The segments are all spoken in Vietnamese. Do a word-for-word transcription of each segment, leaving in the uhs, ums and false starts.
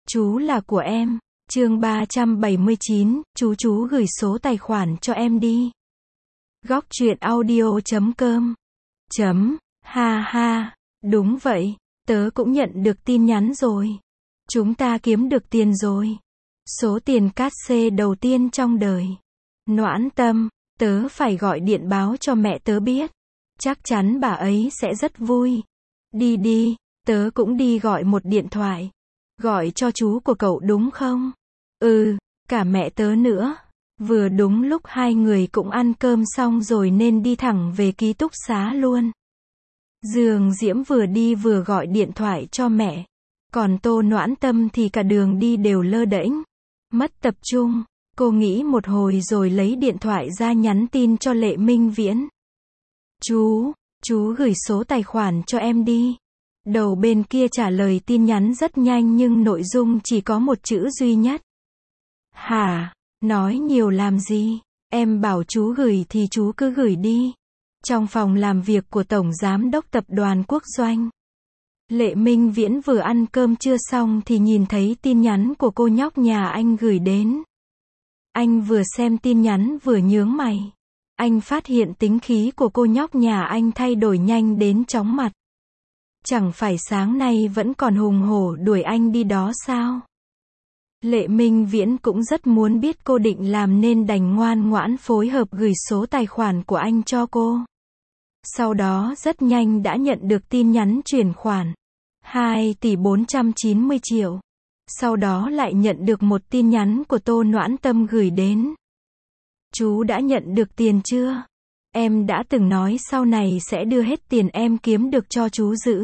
Chú là của em. Chương ba trăm bảy mươi chín, chú chú gửi số tài khoản cho em đi. Góc truyện audio chấm com. Chấm, ha ha, đúng vậy, tớ cũng nhận được tin nhắn rồi. Chúng ta kiếm được tiền rồi. Số tiền cát xê đầu tiên trong đời. Noãn Tâm, tớ phải gọi điện báo cho mẹ tớ biết. Chắc chắn bà ấy sẽ rất vui. Đi đi, tớ cũng đi gọi một điện thoại. Gọi cho chú của cậu đúng không? Ừ, cả mẹ tớ nữa. Vừa đúng lúc hai người cũng ăn cơm xong rồi nên đi thẳng về ký túc xá luôn. Dương Diễm vừa đi vừa gọi điện thoại cho mẹ. Còn Tô Noãn Tâm thì cả đường đi đều lơ đễnh, mất tập trung. Cô nghĩ một hồi rồi lấy điện thoại ra nhắn tin cho Lệ Minh Viễn. Chú, chú gửi số tài khoản cho em đi. Đầu bên kia trả lời tin nhắn rất nhanh nhưng nội dung chỉ có một chữ duy nhất. Hả? Nói nhiều làm gì? Em bảo chú gửi thì chú cứ gửi đi. Trong phòng làm việc của Tổng Giám đốc Tập đoàn Quốc Doanh, Lệ Minh Viễn vừa ăn cơm trưa xong thì nhìn thấy tin nhắn của cô nhóc nhà anh gửi đến. Anh vừa xem tin nhắn vừa nhướng mày. Anh phát hiện tính khí của cô nhóc nhà anh thay đổi nhanh đến chóng mặt. Chẳng phải sáng nay vẫn còn hùng hổ đuổi anh đi đó sao? Lệ Minh Viễn cũng rất muốn biết cô định làm nên đành ngoan ngoãn phối hợp gửi số tài khoản của anh cho cô. Sau đó rất nhanh đã nhận được tin nhắn chuyển khoản hai tỷ bốn trăm chín mươi triệu. Sau đó lại nhận được một tin nhắn của Tô Noãn Tâm gửi đến. Chú đã nhận được tiền chưa? Em đã từng nói sau này sẽ đưa hết tiền em kiếm được cho chú giữ.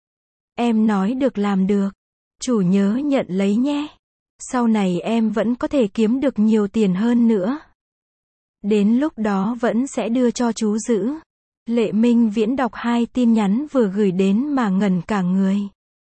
Em nói được làm được. Chủ nhớ nhận lấy nhé. Sau này em vẫn có thể kiếm được nhiều tiền hơn nữa. Đến lúc đó vẫn sẽ đưa cho chú giữ. Lệ Minh Viễn đọc hai tin nhắn vừa gửi đến mà ngẩn cả người.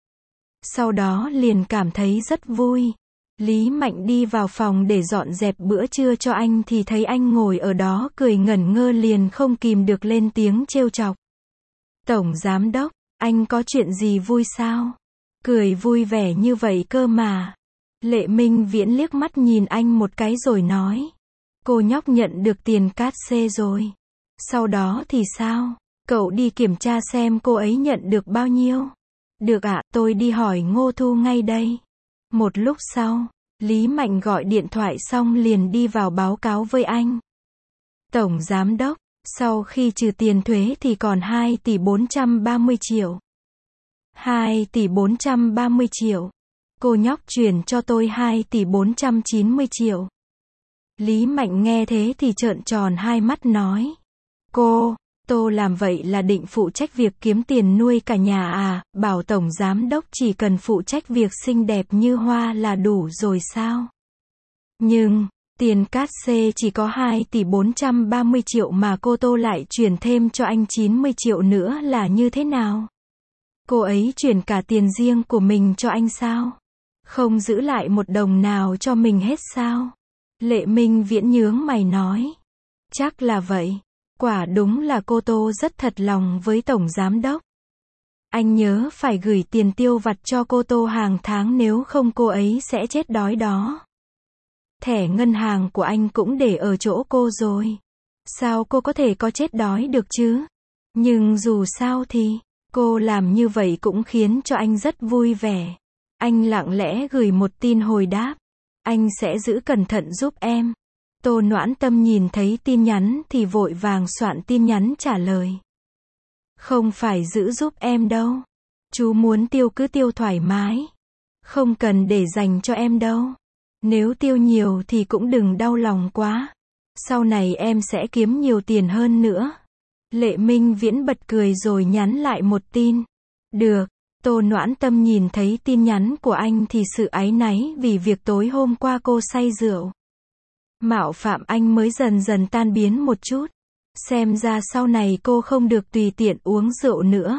Sau đó liền cảm thấy rất vui. Lý Mạnh đi vào phòng để dọn dẹp bữa trưa cho anh thì thấy anh ngồi ở đó cười ngẩn ngơ liền không kìm được lên tiếng trêu chọc. Tổng Giám đốc, anh có chuyện gì vui sao? Cười vui vẻ như vậy cơ mà. Lệ Minh Viễn liếc mắt nhìn anh một cái rồi nói. Cô nhóc nhận được tiền cát xê rồi. Sau đó thì sao? Cậu đi kiểm tra xem cô ấy nhận được bao nhiêu. Được ạ, tôi đi hỏi Ngô Thu ngay đây. Một lúc sau, Lý Mạnh gọi điện thoại xong liền đi vào báo cáo với anh. Tổng Giám đốc, sau khi trừ tiền thuế thì còn hai tỷ bốn trăm ba mươi triệu. hai tỷ bốn trăm ba mươi triệu. Cô nhóc chuyển cho tôi hai tỷ bốn trăm chín mươi triệu. Lý Mạnh nghe thế thì trợn tròn hai mắt nói. Cô, Tô làm vậy là định phụ trách việc kiếm tiền nuôi cả nhà à, bảo Tổng Giám đốc chỉ cần phụ trách việc xinh đẹp như hoa là đủ rồi sao? Nhưng, tiền cát xê chỉ có hai tỷ bốn trăm ba mươi triệu mà cô Tô lại chuyển thêm cho anh chín mươi triệu nữa là như thế nào? Cô ấy chuyển cả tiền riêng của mình cho anh sao? Không giữ lại một đồng nào cho mình hết sao? Lệ Minh Viễn nhướng mày nói. Chắc là vậy. Quả đúng là cô Tô rất thật lòng với Tổng Giám đốc. Anh nhớ phải gửi tiền tiêu vặt cho cô Tô hàng tháng nếu không cô ấy sẽ chết đói đó. Thẻ ngân hàng của anh cũng để ở chỗ cô rồi. Sao cô có thể có chết đói được chứ? Nhưng dù sao thì, cô làm như vậy cũng khiến cho anh rất vui vẻ. Anh lặng lẽ gửi một tin hồi đáp. Anh sẽ giữ cẩn thận giúp em. Tô Noãn Tâm nhìn thấy tin nhắn thì vội vàng soạn tin nhắn trả lời. Không phải giữ giúp em đâu. Chú muốn tiêu cứ tiêu thoải mái. Không cần để dành cho em đâu. Nếu tiêu nhiều thì cũng đừng đau lòng quá. Sau này em sẽ kiếm nhiều tiền hơn nữa. Lệ Minh Viễn bật cười rồi nhắn lại một tin. Được. Tô Noãn Tâm nhìn thấy tin nhắn của anh thì sự áy náy vì việc tối hôm qua cô say rượu. Mạo phạm anh mới dần dần tan biến một chút. Xem ra sau này cô không được tùy tiện uống rượu nữa.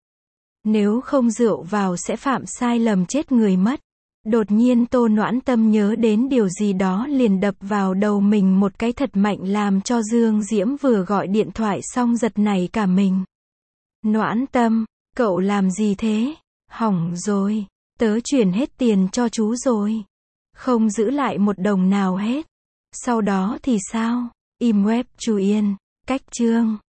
Nếu không rượu vào sẽ phạm sai lầm chết người mất. Đột nhiên Tô Noãn Tâm nhớ đến điều gì đó liền đập vào đầu mình một cái thật mạnh làm cho Dương Diễm vừa gọi điện thoại xong giật nảy cả mình. Noãn Tâm, cậu làm gì thế? Hỏng rồi. Tớ chuyển hết tiền cho chú rồi. Không giữ lại một đồng nào hết. Sau đó thì sao? Im web chú Yên. Cách chương